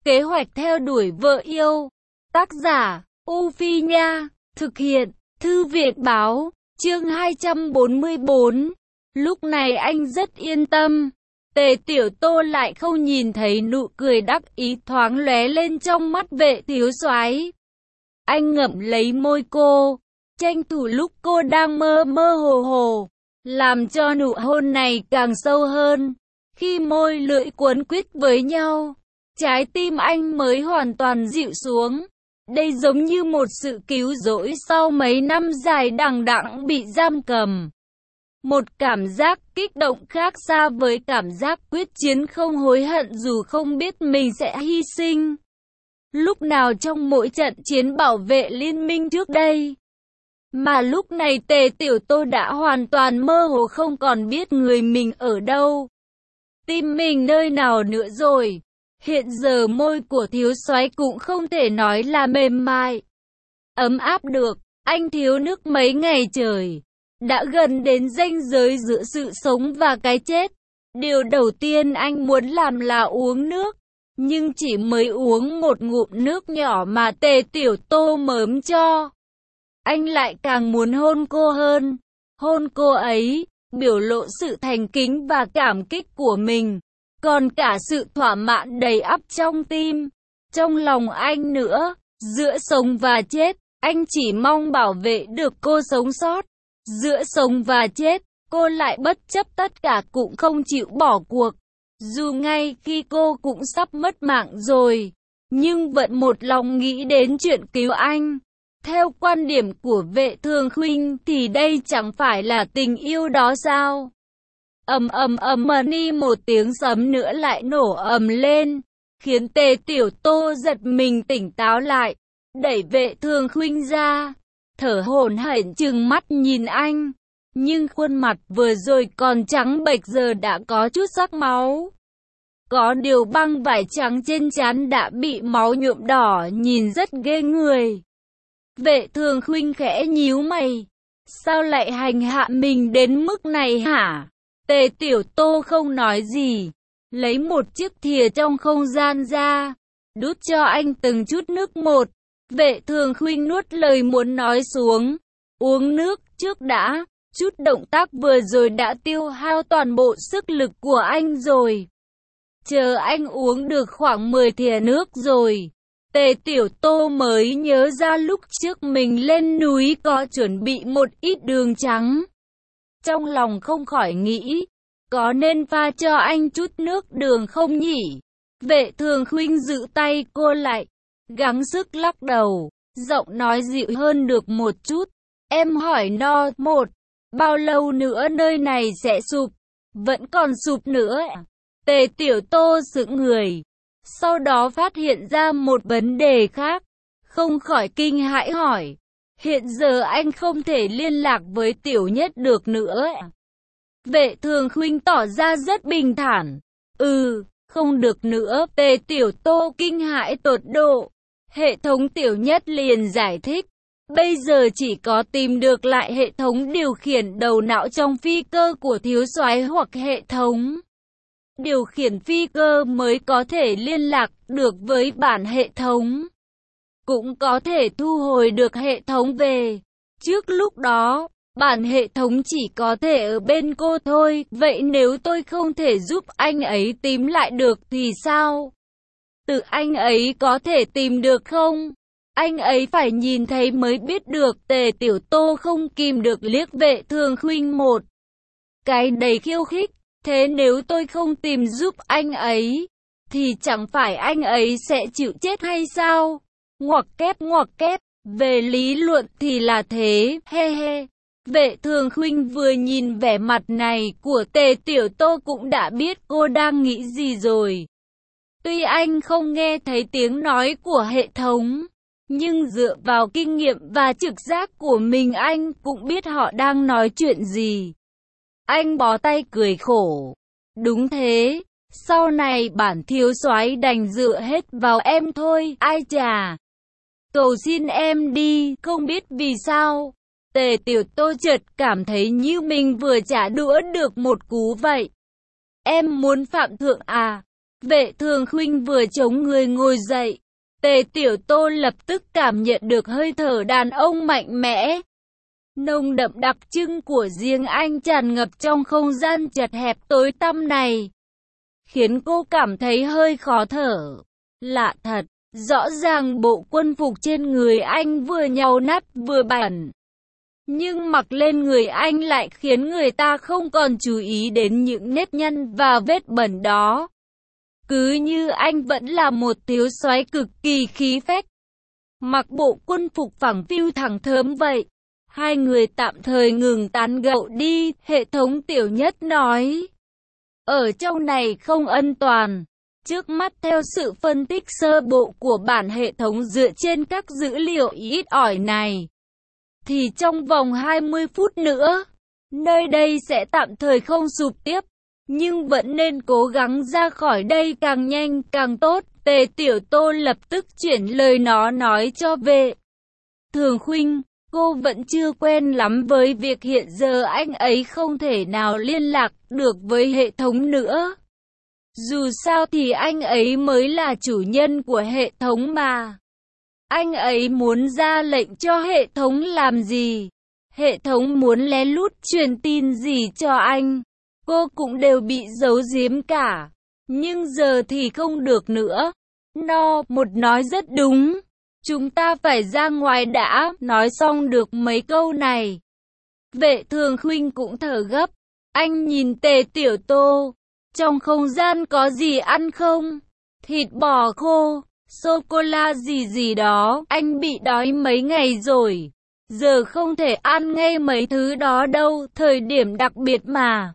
Kế hoạch theo đuổi vợ yêu. Tác giả, U Phi Nha. Thực hiện, Thư viện Báo. Chương 244. Lúc này anh rất yên tâm. Tề Tiểu Tô lại không nhìn thấy nụ cười đắc ý thoáng lóe lên trong mắt Vệ thiếu soái. Anh ngậm lấy môi cô, tranh thủ lúc cô đang mơ mơ hồ hồ, làm cho nụ hôn này càng sâu hơn. Khi môi lưỡi cuốn quýt với nhau, trái tim anh mới hoàn toàn dịu xuống. Đây giống như một sự cứu rỗi sau mấy năm dài đằng đẵng bị giam cầm. Một cảm giác kích động khác xa với cảm giác quyết chiến không hối hận dù không biết mình sẽ hy sinh lúc nào trong mỗi trận chiến bảo vệ liên minh trước đây. Mà lúc này Tề Tiểu Tô đã hoàn toàn mơ hồ không còn biết người mình ở đâu, tim mình nơi nào nữa rồi. Hiện giờ môi của thiếu soái cũng không thể nói là mềm mại, ấm áp được. Anh thiếu nước mấy ngày trời, đã gần đến ranh giới giữa sự sống và cái chết. Điều đầu tiên anh muốn làm là uống nước, nhưng chỉ mới uống một ngụm nước nhỏ mà Tề Tiểu Tô mớm cho, anh lại càng muốn hôn cô hơn. Hôn cô ấy, biểu lộ sự thành kính và cảm kích của mình, còn cả sự thỏa mãn đầy ắp trong tim, trong lòng anh nữa. Giữa sống và chết, anh chỉ mong bảo vệ được cô sống sót. Giữa sống và chết, cô lại bất chấp tất cả cũng không chịu bỏ cuộc. Dù ngay khi cô cũng sắp mất mạng rồi, nhưng vẫn một lòng nghĩ đến chuyện cứu anh. Theo quan điểm của Vệ Thường Khuynh thì đây chẳng phải là tình yêu đó sao? Ầm ầm ầm ni một tiếng sấm nữa lại nổ ầm lên, khiến Tề Tiểu Tô giật mình tỉnh táo lại, đẩy Vệ Thường Khuynh ra, thở hổn hển trừng mắt nhìn anh, nhưng khuôn mặt vừa rồi còn trắng bệch giờ đã có chút sắc máu. Có điều băng vải trắng trên trán đã bị máu nhuộm đỏ, nhìn rất ghê người. Vệ Thường Khuynh khẽ nhíu mày, sao lại hành hạ mình đến mức này hả? Tề Tiểu Tô không nói gì, lấy một chiếc thìa trong không gian ra, đút cho anh từng chút nước một. Vệ Thường Khuynh nuốt lời muốn nói xuống, uống nước trước đã. Chút động tác vừa rồi đã tiêu hao toàn bộ sức lực của anh rồi. Chờ anh uống được khoảng 10 thìa nước rồi, Tề Tiểu Tô mới nhớ ra lúc trước mình lên núi có chuẩn bị một ít đường trắng. Trong lòng không khỏi nghĩ, có nên pha cho anh chút nước đường không nhỉ? Vệ Thường Khuynh giữ tay cô lại, gắng sức lắc đầu, giọng nói dịu hơn được một chút. Em hỏi no một, bao lâu nữa nơi này sẽ sụp? Vẫn còn sụp nữa. Tề Tiểu Tô sững người, sau đó phát hiện ra một vấn đề khác, không khỏi kinh hãi hỏi. Hiện giờ anh không thể liên lạc với Tiểu Nhất được nữa. Vệ Thường Khuynh tỏ ra rất bình thản. Không được nữa. Tề Tiểu Tô kinh hãi tột độ. Hệ thống Tiểu Nhất liền giải thích. Bây giờ chỉ có tìm được lại hệ thống điều khiển đầu não trong phi cơ của thiếu soái hoặc hệ thống điều khiển phi cơ mới có thể liên lạc được với bản hệ thống, cũng có thể thu hồi được hệ thống về. Trước lúc đó, bản hệ thống chỉ có thể ở bên cô thôi. Vậy nếu tôi không thể giúp anh ấy tìm lại được thì sao? Tự anh ấy có thể tìm được không? Anh ấy phải nhìn thấy mới biết được. Tề Tiểu Tô không kìm được liếc Vệ Thường Khuynh một cái đầy khiêu khích. Thế nếu tôi không tìm giúp anh ấy, thì chẳng phải anh ấy sẽ chịu chết hay sao? Ngoặc kép, về lý luận thì là thế, he he. Vệ Thường Khuynh vừa nhìn vẻ mặt này của Tề Tiểu Tô cũng đã biết cô đang nghĩ gì rồi. Tuy anh không nghe thấy tiếng nói của hệ thống, nhưng dựa vào kinh nghiệm và trực giác của mình anh cũng biết họ đang nói chuyện gì. Anh bó tay cười khổ. Đúng thế, sau này bản thiếu soái đành dựa hết vào em thôi. Ai chà, cầu xin em đi. Không biết vì sao, Tề Tiểu Tô chợt cảm thấy như mình vừa trả đũa được một cú vậy. Em muốn phạm thượng à? Vệ Thường Khuynh vừa chống người ngồi dậy, Tề Tiểu Tô lập tức cảm nhận được hơi thở đàn ông mạnh mẽ. Nồng đậm đặc trưng của riêng anh tràn ngập trong không gian chật hẹp tối tăm này, khiến cô cảm thấy hơi khó thở. Lạ thật, rõ ràng bộ quân phục trên người anh vừa nhàu nát vừa bẩn, nhưng mặc lên người anh lại khiến người ta không còn chú ý đến những nếp nhăn và vết bẩn đó. Cứ như anh vẫn là một thiếu soái cực kỳ khí phách. Mặc bộ quân phục phẳng phiu thẳng thớm vậy. Hai người tạm thời ngừng tán gẫu đi, hệ thống Tiểu Nhất nói. Ở trong này không an toàn. Trước mắt theo sự phân tích sơ bộ của bản hệ thống dựa trên các dữ liệu ít ỏi này, thì trong vòng 20 phút nữa, nơi đây sẽ tạm thời không sụp tiếp. Nhưng vẫn nên cố gắng ra khỏi đây càng nhanh càng tốt. Tề Tiểu Tô lập tức chuyển lời nói cho Vệ Thường Khuynh. Cô vẫn chưa quen lắm với việc hiện giờ anh ấy không thể nào liên lạc được với hệ thống nữa. Dù sao thì anh ấy mới là chủ nhân của hệ thống mà. Anh ấy muốn ra lệnh cho hệ thống làm gì, hệ thống muốn lén lút truyền tin gì cho anh, cô cũng đều bị giấu giếm cả. Nhưng giờ thì không được nữa. Một nói rất đúng. Chúng ta phải ra ngoài đã. Nói xong được mấy câu này, Vệ Thường Khuynh cũng thở gấp. Anh nhìn Tề Tiểu Tô. Trong không gian có gì ăn không? Thịt bò khô, sô-cô-la gì đó. Anh bị đói mấy ngày rồi, giờ không thể ăn ngay mấy thứ đó đâu. Thời điểm đặc biệt mà.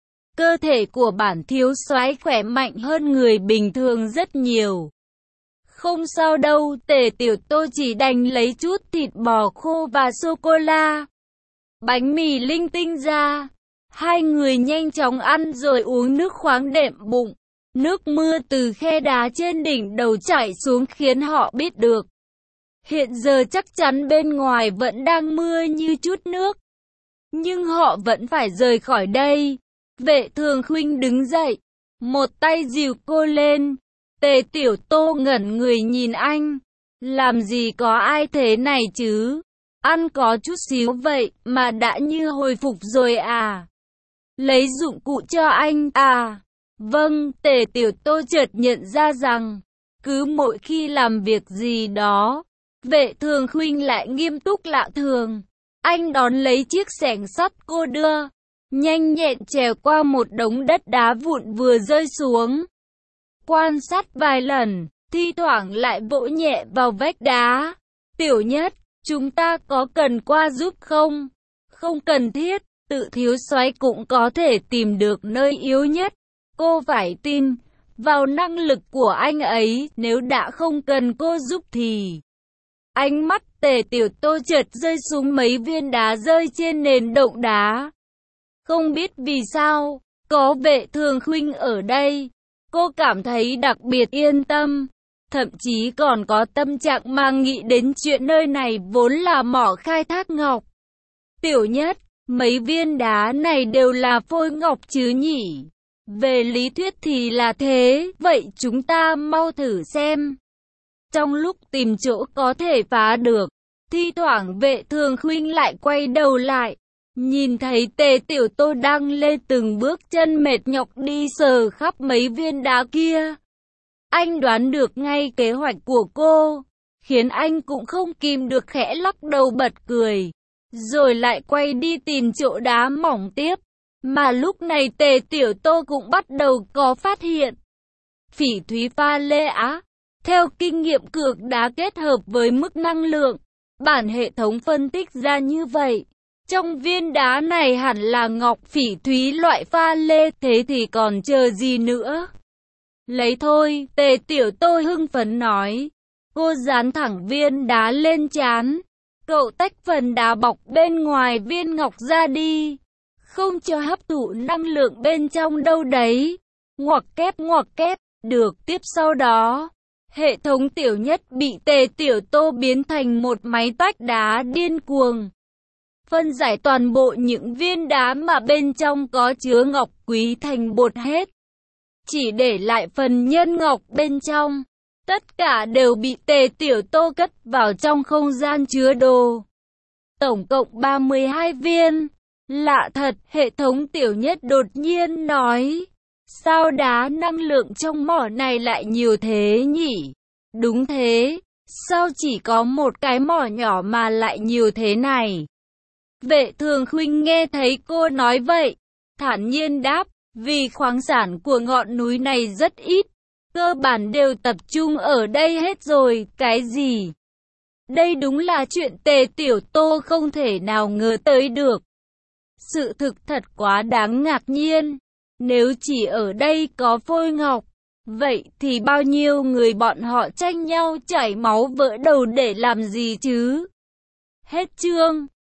Cơ thể của bản thiếu soái khỏe mạnh hơn người bình thường rất nhiều. Không sao đâu. Tề Tiểu Tô chỉ đành lấy chút thịt bò khô và sô-cô-la, bánh mì linh tinh ra. Hai người nhanh chóng ăn rồi uống nước khoáng đệm bụng. Nước mưa từ khe đá trên đỉnh đầu chảy xuống khiến họ biết được hiện giờ chắc chắn bên ngoài vẫn đang mưa như chút nước. Nhưng họ vẫn phải rời khỏi đây. Vệ Thường Khuynh đứng dậy, một tay dìu cô lên. Tề Tiểu Tô ngẩn người nhìn anh. Làm gì có ai thế này chứ? Ăn có chút xíu vậy mà đã như hồi phục rồi à? Lấy dụng cụ cho anh à? Vâng. Tề Tiểu Tô chợt nhận ra rằng cứ mỗi khi làm việc gì đó, Vệ Thường Khuynh lại nghiêm túc lạ thường. Anh đón lấy chiếc xẻng sắt cô đưa, nhanh nhẹn trèo qua một đống đất đá vụn vừa rơi xuống. Quan sát vài lần, thi thoảng lại vỗ nhẹ vào vách đá. Tiểu Nhất, chúng ta có cần qua giúp không? Không cần thiết, tự thiếu soái cũng có thể tìm được nơi yếu nhất. Cô phải tin vào năng lực của anh ấy, nếu đã không cần cô giúp thì... Ánh mắt Tề Tiểu Tô chợt rơi xuống mấy viên đá rơi trên nền động đá. Không biết vì sao, có Vệ Thường Khuynh ở đây, cô cảm thấy đặc biệt yên tâm. Thậm chí còn có tâm trạng mà nghĩ đến chuyện nơi này vốn là mỏ khai thác ngọc. Tiểu Nhất, mấy viên đá này đều là phôi ngọc chứ nhỉ? Về lý thuyết thì là thế, vậy chúng ta mau thử xem. Trong lúc tìm chỗ có thể phá được, thi thoảng Vệ Thường Khuynh lại quay đầu lại, nhìn thấy Tề Tiểu Tô đang lê từng bước chân mệt nhọc đi sờ khắp mấy viên đá kia. Anh đoán được ngay kế hoạch của cô, khiến anh cũng không kìm được khẽ lắc đầu bật cười, rồi lại quay đi tìm chỗ đá mỏng tiếp. Mà lúc này Tề Tiểu Tô cũng bắt đầu có phát hiện. Phỉ thúy pha lê á. Theo kinh nghiệm cược đá kết hợp với mức năng lượng, bản hệ thống phân tích ra như vậy. Trong viên đá này hẳn là ngọc phỉ thúy loại pha lê, thế thì còn chờ gì nữa? Lấy thôi, Tề Tiểu Tô hưng phấn nói. Cô dán thẳng viên đá lên trán. Cậu tách phần đá bọc bên ngoài viên ngọc ra đi. Không cho hấp thụ năng lượng bên trong đâu đấy. Ngoặc kép, được. Tiếp sau đó, hệ thống Tiểu Nhất bị Tề Tiểu Tô biến thành một máy tách đá điên cuồng. Phân giải toàn bộ những viên đá mà bên trong có chứa ngọc quý thành bột hết. chỉ để lại phần nhân ngọc bên trong. Tất cả đều bị Tề Tiểu Tô cất vào trong không gian chứa đồ. Tổng cộng 32 viên. Lạ thật, hệ thống Tiểu Nhất đột nhiên nói. Sao đá năng lượng trong mỏ này lại nhiều thế nhỉ? Đúng thế, sao chỉ có một cái mỏ nhỏ mà lại nhiều thế này? Vệ Thường Khuynh nghe thấy cô nói vậy, thản nhiên đáp, vì khoáng sản của ngọn núi này rất ít, cơ bản đều tập trung ở đây hết rồi. Cái gì? Đây đúng là chuyện Tề Tiểu Tô không thể nào ngờ tới được. Sự thực thật quá đáng ngạc nhiên. Nếu chỉ ở đây có phôi ngọc, vậy thì bao nhiêu người bọn họ tranh nhau chảy máu vỡ đầu để làm gì chứ? Hết chương.